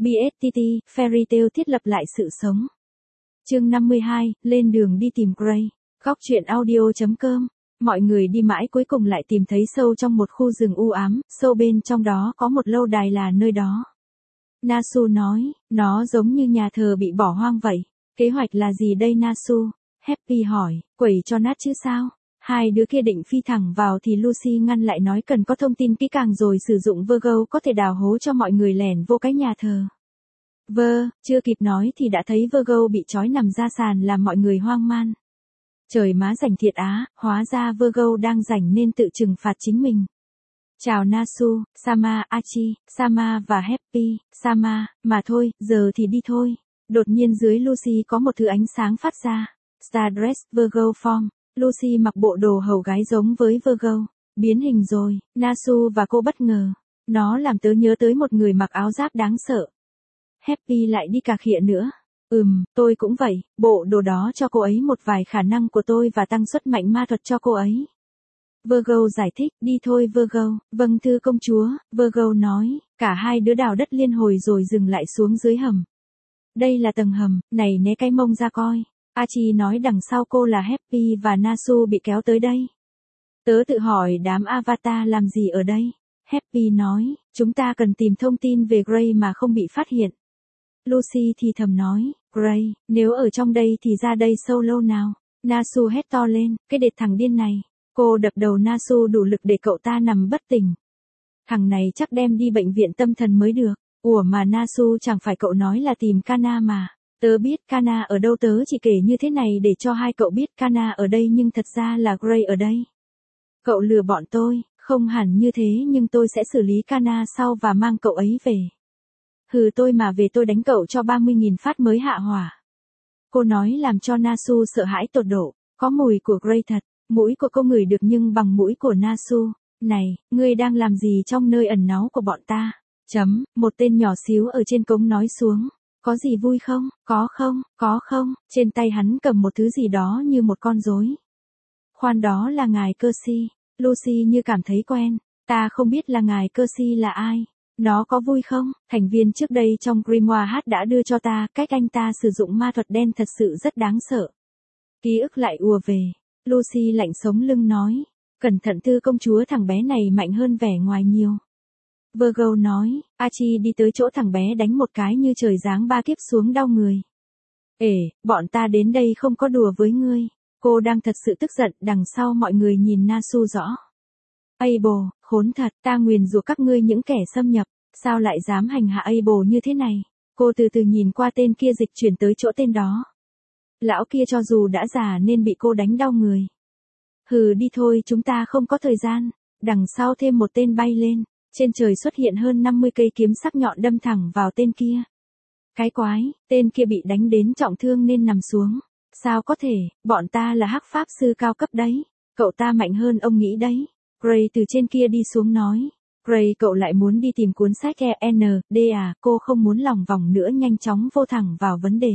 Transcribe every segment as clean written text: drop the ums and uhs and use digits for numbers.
BSTT, Fairy Tail thiết lập lại sự sống. Chương 52, lên đường đi tìm Gray. Góc truyện audio.com. Mọi người đi mãi cuối cùng lại tìm thấy sâu trong một khu rừng u ám, sâu bên trong đó có một lâu đài là nơi đó. Nasu nói, nó giống như nhà thờ bị bỏ hoang vậy. Kế hoạch là gì đây Nasu? Happy hỏi, quẩy cho nát chứ sao? Hai đứa kia định phi thẳng vào thì Lucy ngăn lại nói cần có thông tin kỹ càng rồi sử dụng Virgo có thể đào hố cho mọi người lẻn vô cái nhà thờ. Chưa kịp nói thì đã thấy Virgo bị trói nằm ra sàn làm mọi người hoang man. Trời má rảnh thiệt á, hóa ra Virgo đang rảnh nên tự trừng phạt chính mình. Chào Nasu, Sama, Achi, Sama và Happy, Sama, mà thôi, giờ thì đi thôi. Đột nhiên dưới Lucy có một thứ ánh sáng phát ra. Star Dress Virgo Form. Lucy mặc bộ đồ hầu gái giống với Virgo. Biến hình rồi, Nasu và cô bất ngờ. Nó làm tớ nhớ tới một người mặc áo giáp đáng sợ. Happy lại đi cà khịa nữa. Tôi cũng vậy, bộ đồ đó cho cô ấy một vài khả năng của tôi và tăng suất mạnh ma thuật cho cô ấy. Virgo giải thích, đi thôi Virgo, vâng thưa công chúa, Virgo nói, cả hai đứa đào đất liên hồi rồi dừng lại xuống dưới hầm. Đây là tầng hầm, này né cái mông ra coi. Archie nói đằng sau cô là Happy và Nasu bị kéo tới đây. Tớ tự hỏi đám avatar làm gì ở đây. Happy nói, chúng ta cần tìm thông tin về Gray mà không bị phát hiện. Lucy thì thầm nói, Gray, nếu ở trong đây thì ra đây solo nào. Nasu hét to lên, cái đệt thằng điên này. Cô đập đầu Nasu đủ lực để cậu ta nằm bất tỉnh. Thằng này chắc đem đi bệnh viện tâm thần mới được. Ủa mà Nasu chẳng phải cậu nói là tìm Kana mà. Tớ biết Kana ở đâu, tớ chỉ kể như thế này để cho hai cậu biết Kana ở đây nhưng thật ra là Gray ở đây. Cậu lừa bọn tôi, không hẳn như thế nhưng tôi sẽ xử lý Kana sau và mang cậu ấy về. Hừ tôi mà về tôi đánh cậu cho 30.000 phát mới hạ hỏa. Cô nói làm cho Nasu sợ hãi tột độ, có mùi của Gray thật, mũi của cô ngửi được nhưng bằng mũi của Nasu. Này, ngươi đang làm gì trong nơi ẩn náu của bọn ta? Một tên nhỏ xíu ở trên cống nói xuống. Có gì vui không? Có không? Trên tay hắn cầm một thứ gì đó như một con rối. Khoan đó là ngài Percy. Lucy như cảm thấy quen. Ta không biết là ngài Percy là ai. Nó có vui không? Thành viên trước đây trong Grimoire Hát đã đưa cho ta, cách anh ta sử dụng ma thuật đen thật sự rất đáng sợ. Ký ức lại ùa về. Lucy lạnh sống lưng nói. Cẩn thận thưa công chúa, thằng bé này mạnh hơn vẻ ngoài nhiều. Virgo nói, Archie đi tới chỗ thằng bé đánh một cái như trời giáng ba kiếp xuống đau người. Bọn ta đến đây không có đùa với ngươi. Cô đang thật sự tức giận, đằng sau mọi người nhìn Nasu rõ. Abel, khốn thật, ta nguyền rủa các ngươi những kẻ xâm nhập, sao lại dám hành hạ Abel như thế này? Cô từ từ nhìn qua tên kia dịch chuyển tới chỗ tên đó. Lão kia cho dù đã già nên bị cô đánh đau người. Hừ đi thôi, chúng ta không có thời gian. Đằng sau thêm một tên bay lên. Trên trời xuất hiện hơn 50 cây kiếm sắc nhọn đâm thẳng vào tên kia. Cái quái, tên kia bị đánh đến trọng thương nên nằm xuống. Sao có thể, bọn ta là hắc pháp sư cao cấp đấy. Cậu ta mạnh hơn ông nghĩ đấy. Gray từ trên kia đi xuống nói. Gray cậu lại muốn đi tìm cuốn sách E.N.D à, cô không muốn lòng vòng nữa, nhanh chóng vô thẳng vào vấn đề.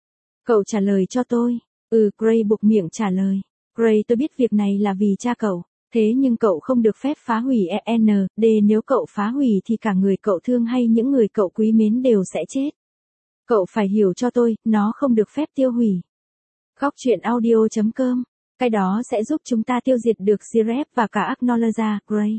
Cậu trả lời cho tôi. Gray buộc miệng trả lời. Gray tôi biết việc này là vì cha cậu. Thế nhưng cậu không được phép phá hủy E.N.D, nếu cậu phá hủy thì cả người cậu thương hay những người cậu quý mến đều sẽ chết. Cậu phải hiểu cho tôi, nó không được phép tiêu hủy. Góc truyện audio.com. Cái đó sẽ giúp chúng ta tiêu diệt được Sirep và cả Acknowledge Gray.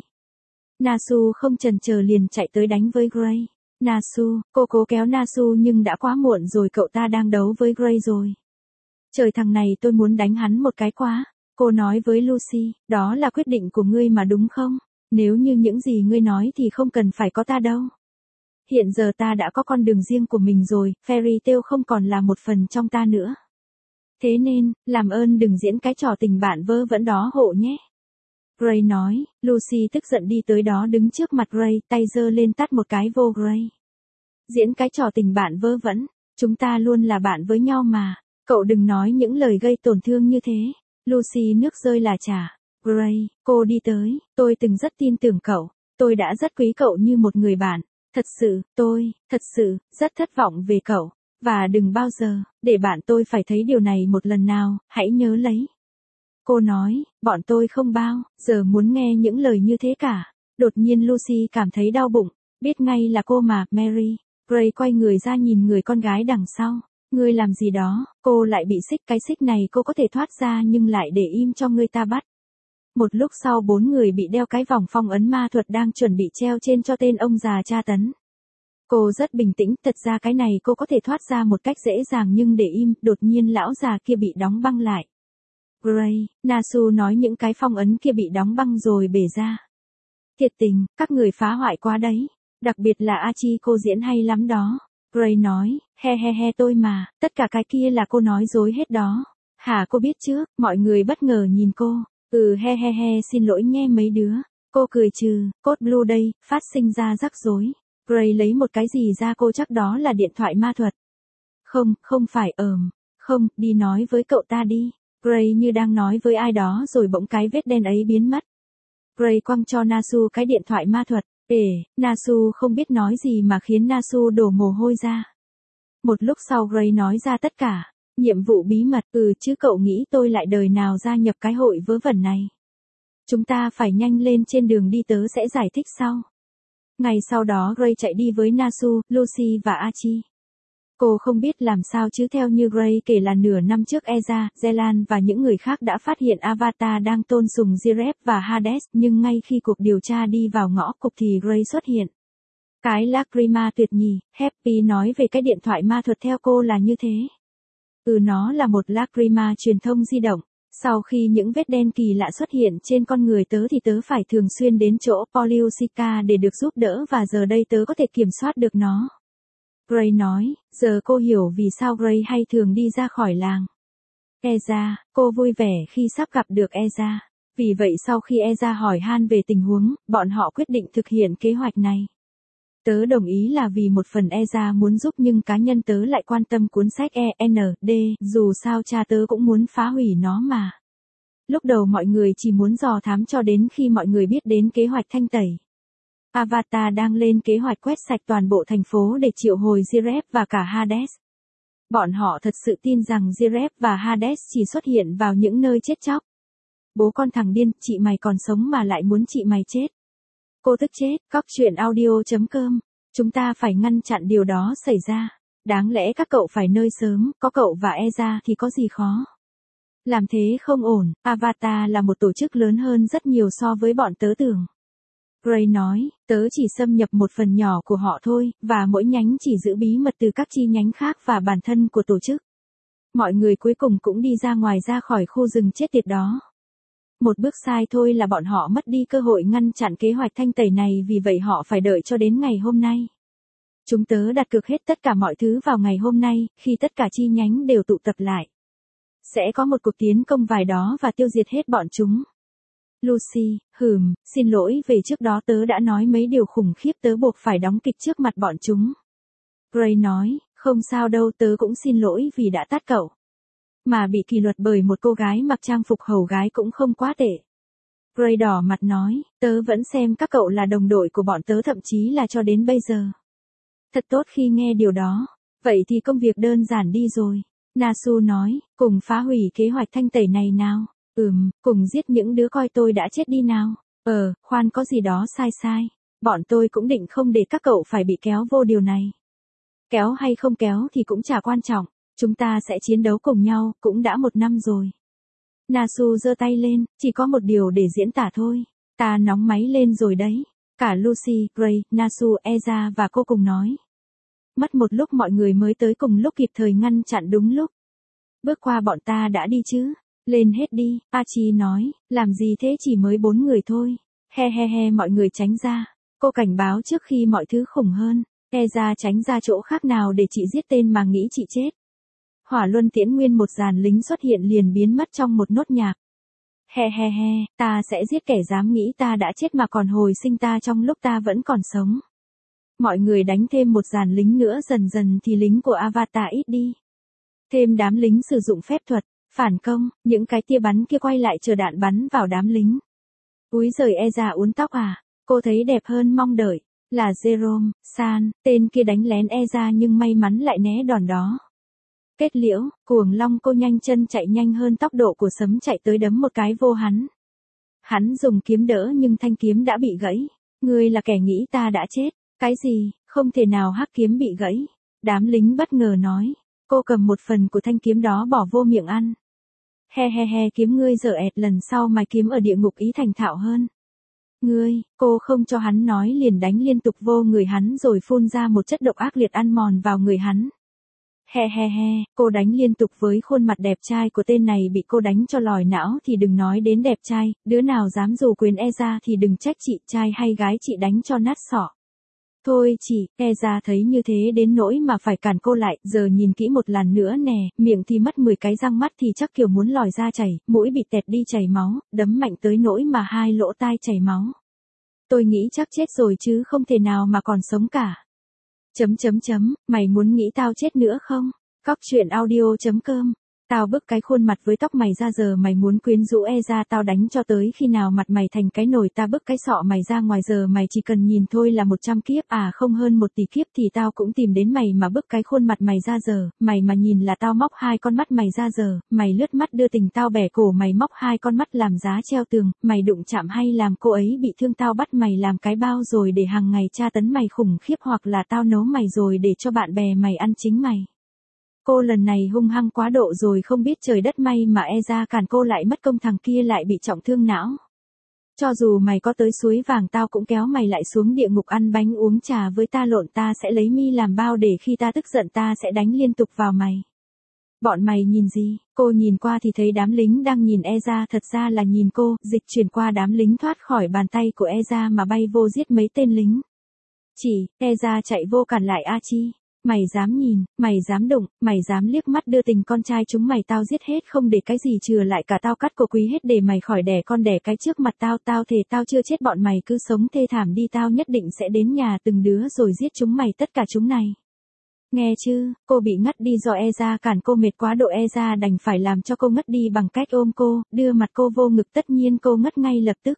Nasu không chần chờ liền chạy tới đánh với Gray. Nasu, cô cố kéo Nasu nhưng đã quá muộn rồi, cậu ta đang đấu với Gray rồi. Trời, thằng này tôi muốn đánh hắn một cái quá. Cô nói với Lucy, đó là quyết định của ngươi mà đúng không? Nếu như những gì ngươi nói thì không cần phải có ta đâu. Hiện giờ ta đã có con đường riêng của mình rồi, Fairy Tail không còn là một phần trong ta nữa. Thế nên, làm ơn đừng diễn cái trò tình bạn vớ vẩn đó hộ nhé. Gray nói, Lucy tức giận đi tới đó đứng trước mặt Gray, tay giơ lên tát một cái vô Gray. Diễn cái trò tình bạn vớ vẩn, chúng ta luôn là bạn với nhau mà, cậu đừng nói những lời gây tổn thương như thế. Lucy nước rơi là trà. Gray, cô đi tới, tôi từng rất tin tưởng cậu, tôi đã rất quý cậu như một người bạn, tôi, thật sự, rất thất vọng về cậu, và đừng bao giờ, để bạn tôi phải thấy điều này một lần nào, hãy nhớ lấy. Cô nói, bọn tôi không bao giờ muốn nghe những lời như thế cả. Đột nhiên Lucy cảm thấy đau bụng, biết ngay là cô mà, Mary. Gray quay người ra nhìn người con gái đằng sau. Ngươi làm gì đó, cô lại bị xích, cái xích này cô có thể thoát ra nhưng lại để im cho người ta bắt. Một lúc sau 4 người bị đeo cái vòng phong ấn ma thuật đang chuẩn bị treo trên cho tên ông già tra tấn. Cô rất bình tĩnh, thật ra cái này cô có thể thoát ra một cách dễ dàng nhưng để im, đột nhiên lão già kia bị đóng băng lại. Gray, Nasu nói những cái phong ấn kia bị đóng băng rồi bể ra. Thiệt tình, các người phá hoại quá đấy. Đặc biệt là Achi, cô diễn hay lắm đó. Gray nói, he tôi mà, tất cả cái kia là cô nói dối hết đó. Hả, cô biết trước, mọi người bất ngờ nhìn cô. He, xin lỗi nghe mấy đứa. Cô cười trừ, code blue đây, phát sinh ra rắc rối. Gray lấy một cái gì ra, cô chắc đó là điện thoại ma thuật. Không phải không, đi nói với cậu ta đi. Gray như đang nói với ai đó rồi bỗng cái vết đen ấy biến mất. Gray quăng cho Nasu cái điện thoại ma thuật. Nasu không biết nói gì mà khiến Nasu đổ mồ hôi ra. Một lúc sau Gray nói ra tất cả. Nhiệm vụ bí mật, chứ cậu nghĩ tôi lại đời nào gia nhập cái hội vớ vẩn này. Chúng ta phải nhanh lên, trên đường đi tớ sẽ giải thích sau. Ngày sau đó Gray chạy đi với Nasu, Lucy và Achi. Cô không biết làm sao chứ theo như Gray kể là nửa năm trước Eza, Zelan và những người khác đã phát hiện Avatar đang tôn sùng Zirep và Hades, nhưng ngay khi cuộc điều tra đi vào ngõ cụt thì Gray xuất hiện. Cái Lacrima tuyệt nhì, Happy nói về cái điện thoại ma thuật theo cô là như thế. Nó là một Lacrima truyền thông di động. Sau khi những vết đen kỳ lạ xuất hiện trên con người tớ thì tớ phải thường xuyên đến chỗ Poliusica để được giúp đỡ và giờ đây tớ có thể kiểm soát được nó. Gray nói, giờ cô hiểu vì sao Gray hay thường đi ra khỏi làng. Eza, cô vui vẻ khi sắp gặp được Eza. Vì vậy sau khi Eza hỏi han về tình huống, bọn họ quyết định thực hiện kế hoạch này. Tớ đồng ý là vì một phần Eza muốn giúp nhưng cá nhân tớ lại quan tâm cuốn sách END, dù sao cha tớ cũng muốn phá hủy nó mà. Lúc đầu mọi người chỉ muốn dò thám cho đến khi mọi người biết đến kế hoạch thanh tẩy. Avatar đang lên kế hoạch quét sạch toàn bộ thành phố để triệu hồi Zirep và cả Hades. Bọn họ thật sự tin rằng Zirep và Hades chỉ xuất hiện vào những nơi chết chóc. Bố con thằng điên, chị mày còn sống mà lại muốn chị mày chết. Cô tức chết, Cóc truyện audio.com. Chúng ta phải ngăn chặn điều đó xảy ra. Đáng lẽ các cậu phải nơi sớm, có cậu và Eza thì có gì khó. Làm thế không ổn, Avatar là một tổ chức lớn hơn rất nhiều so với bọn tớ tưởng. Gray nói, tớ chỉ xâm nhập một phần nhỏ của họ thôi, và mỗi nhánh chỉ giữ bí mật từ các chi nhánh khác và bản thân của tổ chức. Mọi người cuối cùng cũng đi ra ngoài ra khỏi khu rừng chết tiệt đó. Một bước sai thôi là bọn họ mất đi cơ hội ngăn chặn kế hoạch thanh tẩy này, vì vậy họ phải đợi cho đến ngày hôm nay. Chúng tớ đặt cược hết tất cả mọi thứ vào ngày hôm nay, khi tất cả chi nhánh đều tụ tập lại. Sẽ có một cuộc tiến công vài đó và tiêu diệt hết bọn chúng. Lucy, xin lỗi về trước đó tớ đã nói mấy điều khủng khiếp, tớ buộc phải đóng kịch trước mặt bọn chúng. Gray nói, không sao đâu, tớ cũng xin lỗi vì đã tát cậu. Mà bị kỷ luật bởi một cô gái mặc trang phục hầu gái cũng không quá tệ. Gray đỏ mặt nói, tớ vẫn xem các cậu là đồng đội của bọn tớ, thậm chí là cho đến bây giờ. Thật tốt khi nghe điều đó. Vậy thì công việc đơn giản đi rồi. Nasu nói, cùng phá hủy kế hoạch thanh tẩy này nào. Cùng giết những đứa coi tôi đã chết đi nào. Khoan, có gì đó sai. Bọn tôi cũng định không để các cậu phải bị kéo vô điều này. Kéo hay không kéo thì cũng chả quan trọng. Chúng ta sẽ chiến đấu cùng nhau, cũng đã 1 năm rồi. Nasu giơ tay lên, chỉ có một điều để diễn tả thôi. Ta nóng máy lên rồi đấy. Cả Lucy, Gray, Nasu, Eza và cô cùng nói. Mất một lúc mọi người mới tới cùng lúc, kịp thời ngăn chặn đúng lúc. Bước qua bọn ta đã đi chứ. Lên hết đi, Achi nói, làm gì thế, chỉ mới 4 người thôi. He, mọi người tránh ra. Cô cảnh báo trước khi mọi thứ khủng hơn. Eza tránh ra chỗ khác nào để chị giết tên mà nghĩ chị chết. Hỏa luân tiễn nguyên, một dàn lính xuất hiện liền biến mất trong một nốt nhạc. He, ta sẽ giết kẻ dám nghĩ ta đã chết mà còn hồi sinh ta trong lúc ta vẫn còn sống. Mọi người đánh thêm một dàn lính nữa, dần dần thì lính của Avatar ít đi. Thêm đám lính sử dụng phép thuật, phản công, những cái tia bắn kia quay lại chờ đạn bắn vào đám lính. Úi giời, Eza uốn tóc à, cô thấy đẹp hơn mong đợi. Là Jerome, San, tên kia đánh lén Eza nhưng may mắn lại né đòn đó. Kết liễu, cuồng long, cô nhanh chân chạy nhanh hơn tốc độ của sấm, chạy tới đấm một cái vô hắn. Hắn dùng kiếm đỡ nhưng thanh kiếm đã bị gãy. Ngươi là kẻ nghĩ ta đã chết. Cái gì, Không thể nào hắc kiếm bị gãy. Đám lính bất ngờ nói. Cô cầm một phần của thanh kiếm đó bỏ vô miệng ăn. He he he, kiếm ngươi dở ẹt, lần sau mày kiếm ở địa ngục ý thành thạo hơn. Ngươi, cô không cho hắn nói liền đánh liên tục vô người hắn rồi phun ra một chất độc ác liệt ăn mòn vào người hắn. He he he, cô đánh liên tục với khuôn mặt đẹp trai của tên này bị cô đánh cho lòi não thì đừng nói đến đẹp trai, đứa nào dám dù quyền Eza thì đừng trách chị, trai hay gái chị đánh cho nát sọ. Thôi chị, Eza thấy như thế đến nỗi mà phải cản cô lại, giờ nhìn kỹ một lần nữa nè, miệng thì mất 10 cái răng, mắt thì chắc kiểu muốn lòi ra chảy, mũi bị tẹt đi chảy máu, đấm mạnh tới nỗi mà hai lỗ tai chảy máu. Tôi nghĩ chắc chết rồi chứ không thể nào mà còn sống cả. Mày muốn nghĩ tao chết nữa không? Cóc truyện audio.com. Tao bức cái khuôn mặt với tóc mày ra, giờ mày muốn quyến rũ Eza, tao đánh cho tới khi nào mặt mày thành cái nồi, ta bức cái sọ mày ra ngoài, giờ mày chỉ cần nhìn thôi là 100 kiếp, à không, hơn 1 tỷ kiếp thì tao cũng tìm đến mày mà bức cái khuôn mặt mày ra, giờ mày mà nhìn là tao móc 2 con mắt mày ra, giờ mày lướt mắt đưa tình tao bẻ cổ mày, móc 2 con mắt làm giá treo tường, mày đụng chạm hay làm cô ấy bị thương tao bắt mày làm cái bao rồi để hàng ngày tra tấn mày khủng khiếp, hoặc là tao nấu mày rồi để cho bạn bè mày ăn chính mày. Cô lần này hung hăng quá độ rồi, không biết trời đất, may mà Eza cản cô lại mất công, thằng kia lại bị trọng thương não. Cho dù mày có tới suối vàng tao cũng kéo mày lại xuống địa ngục ăn bánh uống trà với ta, lộn, ta sẽ lấy mi làm bao để khi ta tức giận ta sẽ đánh liên tục vào mày. Bọn mày nhìn gì? Cô nhìn qua thì thấy đám lính đang nhìn Eza, thật ra là nhìn cô, dịch chuyển qua đám lính thoát khỏi bàn tay của Eza mà bay vô giết mấy tên lính. Chỉ, Eza chạy vô cản lại, A Chi. Mày dám nhìn, mày dám đụng, mày dám liếc mắt đưa tình con trai chúng mày tao giết hết không để cái gì chừa lại cả, tao cắt cổ quý hết để mày khỏi đẻ con đẻ cái trước mặt tao, tao thề tao chưa chết, bọn mày cứ sống thê thảm đi, tao nhất định sẽ đến nhà từng đứa rồi giết chúng mày tất cả chúng này. Nghe chứ, cô bị ngất đi do Eza cản cô, mệt quá độ Eza đành phải làm cho cô ngất đi bằng cách ôm cô, đưa mặt cô vô ngực, tất nhiên cô ngất ngay lập tức.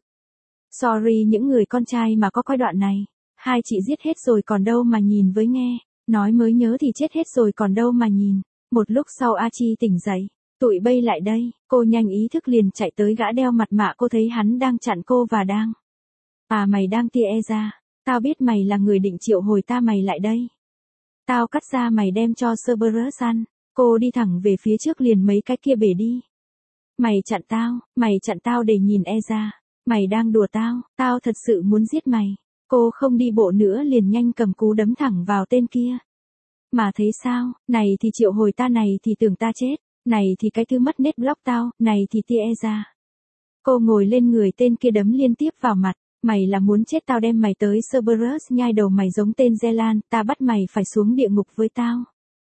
Sorry những người con trai mà có coi đoạn này, hai chị giết hết rồi còn đâu mà nhìn với nghe. Nói mới nhớ thì chết hết rồi còn đâu mà nhìn. Một lúc sau A Chi tỉnh dậy. Tụi bay lại đây. Cô nhanh ý thức liền chạy tới gã đeo mặt nạ, cô thấy hắn đang chặn cô và đang. À mày đang tia Eza. Tao biết mày là người định triệu hồi ta, mày lại đây. Tao cắt ra mày đem cho Cerberus ăn. Cô đi thẳng về phía trước liền mấy cái kia bể đi. Mày chặn tao để nhìn Eza. Mày đang đùa tao, tao thật sự muốn giết mày. Cô không đi bộ nữa liền nhanh cầm cú đấm thẳng vào tên kia. Mà thấy sao, này thì triệu hồi ta, này thì tưởng ta chết, này thì cái thứ mất nết block tao, này thì tia ra. Cô ngồi lên người tên kia đấm liên tiếp vào mặt, mày là muốn chết, tao đem mày tới Cerberus nhai đầu mày giống tên Zelan, ta bắt mày phải xuống địa ngục với tao.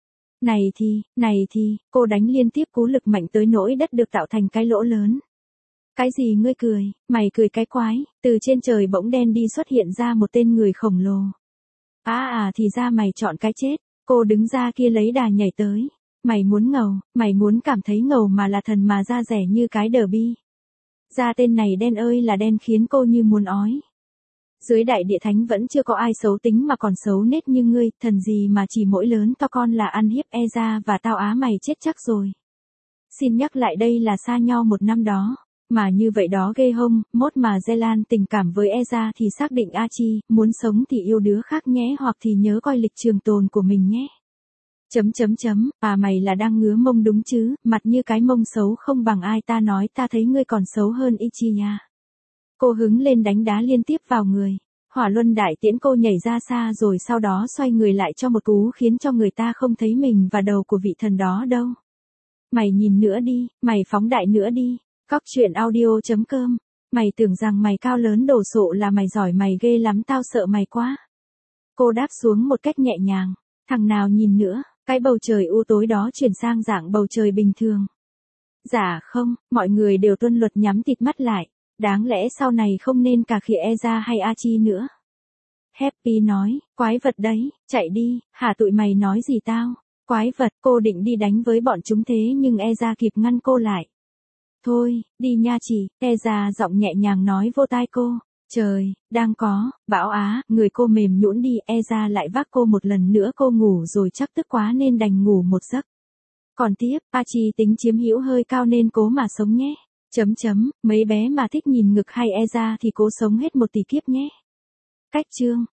Này thì, cô đánh liên tiếp cú lực mạnh tới nỗi đất được tạo thành cái lỗ lớn. Cái gì ngươi cười, mày cười cái quái, từ trên trời bỗng đen đi xuất hiện ra một tên người khổng lồ. Thì ra mày chọn cái chết, cô đứng ra kia lấy đà nhảy tới. Mày muốn ngầu, mày muốn cảm thấy ngầu mà là thần mà da rẻ như cái đờ bi. Da tên này đen ơi là đen khiến cô như muốn ói. Dưới đại địa thánh vẫn chưa có ai xấu tính mà còn xấu nết như ngươi, thần gì mà chỉ mỗi lớn to con là ăn hiếp Eza và tao, mày chết chắc rồi. Xin nhắc lại đây là xa nhau 1 năm đó. Mà như vậy đó ghê hông, mốt mà Zelan tình cảm với Eza thì xác định A Chi, muốn sống thì yêu đứa khác nhé, hoặc thì nhớ coi lịch trường tồn của mình nhé. Mày là đang ngứa mông đúng chứ, mặt như cái mông xấu không bằng ai, ta nói ta thấy ngươi còn xấu hơn Ichi nha. Cô hứng lên đánh đá liên tiếp vào người. Hỏa luân đại tiễn, cô nhảy ra xa rồi sau đó xoay người lại cho một cú khiến cho người ta không thấy mình và đầu của vị thần đó đâu. Mày nhìn nữa đi, mày phóng đại nữa đi. Cóc truyện audio.com. Mày tưởng rằng mày cao lớn đồ sộ là mày giỏi, mày ghê lắm, tao sợ mày quá. Cô đáp xuống một cách nhẹ nhàng. Thằng nào nhìn nữa, cái bầu trời u tối đó chuyển sang dạng bầu trời bình thường. Dạ không, mọi người đều tuân luật nhắm tịt mắt lại. Đáng lẽ sau này không nên cà khịa Eza hay A Chi nữa. Happy nói, quái vật đấy, chạy đi, hả tụi mày nói gì tao? Quái vật, cô định đi đánh với bọn chúng thế nhưng Eza kịp ngăn cô lại. Thôi, đi nha chị, Eza giọng nhẹ nhàng nói vô tai cô. Trời, đang có, bão á, người cô mềm nhũn đi, Eza lại vác cô một lần nữa, cô ngủ rồi chắc tức quá nên đành ngủ một giấc. Còn tiếp, A Chi tính chiếm hữu hơi cao nên cố mà sống nhé. Mấy bé mà thích nhìn ngực hay Eza thì cố sống hết 1 tỷ kiếp nhé. Cách chương.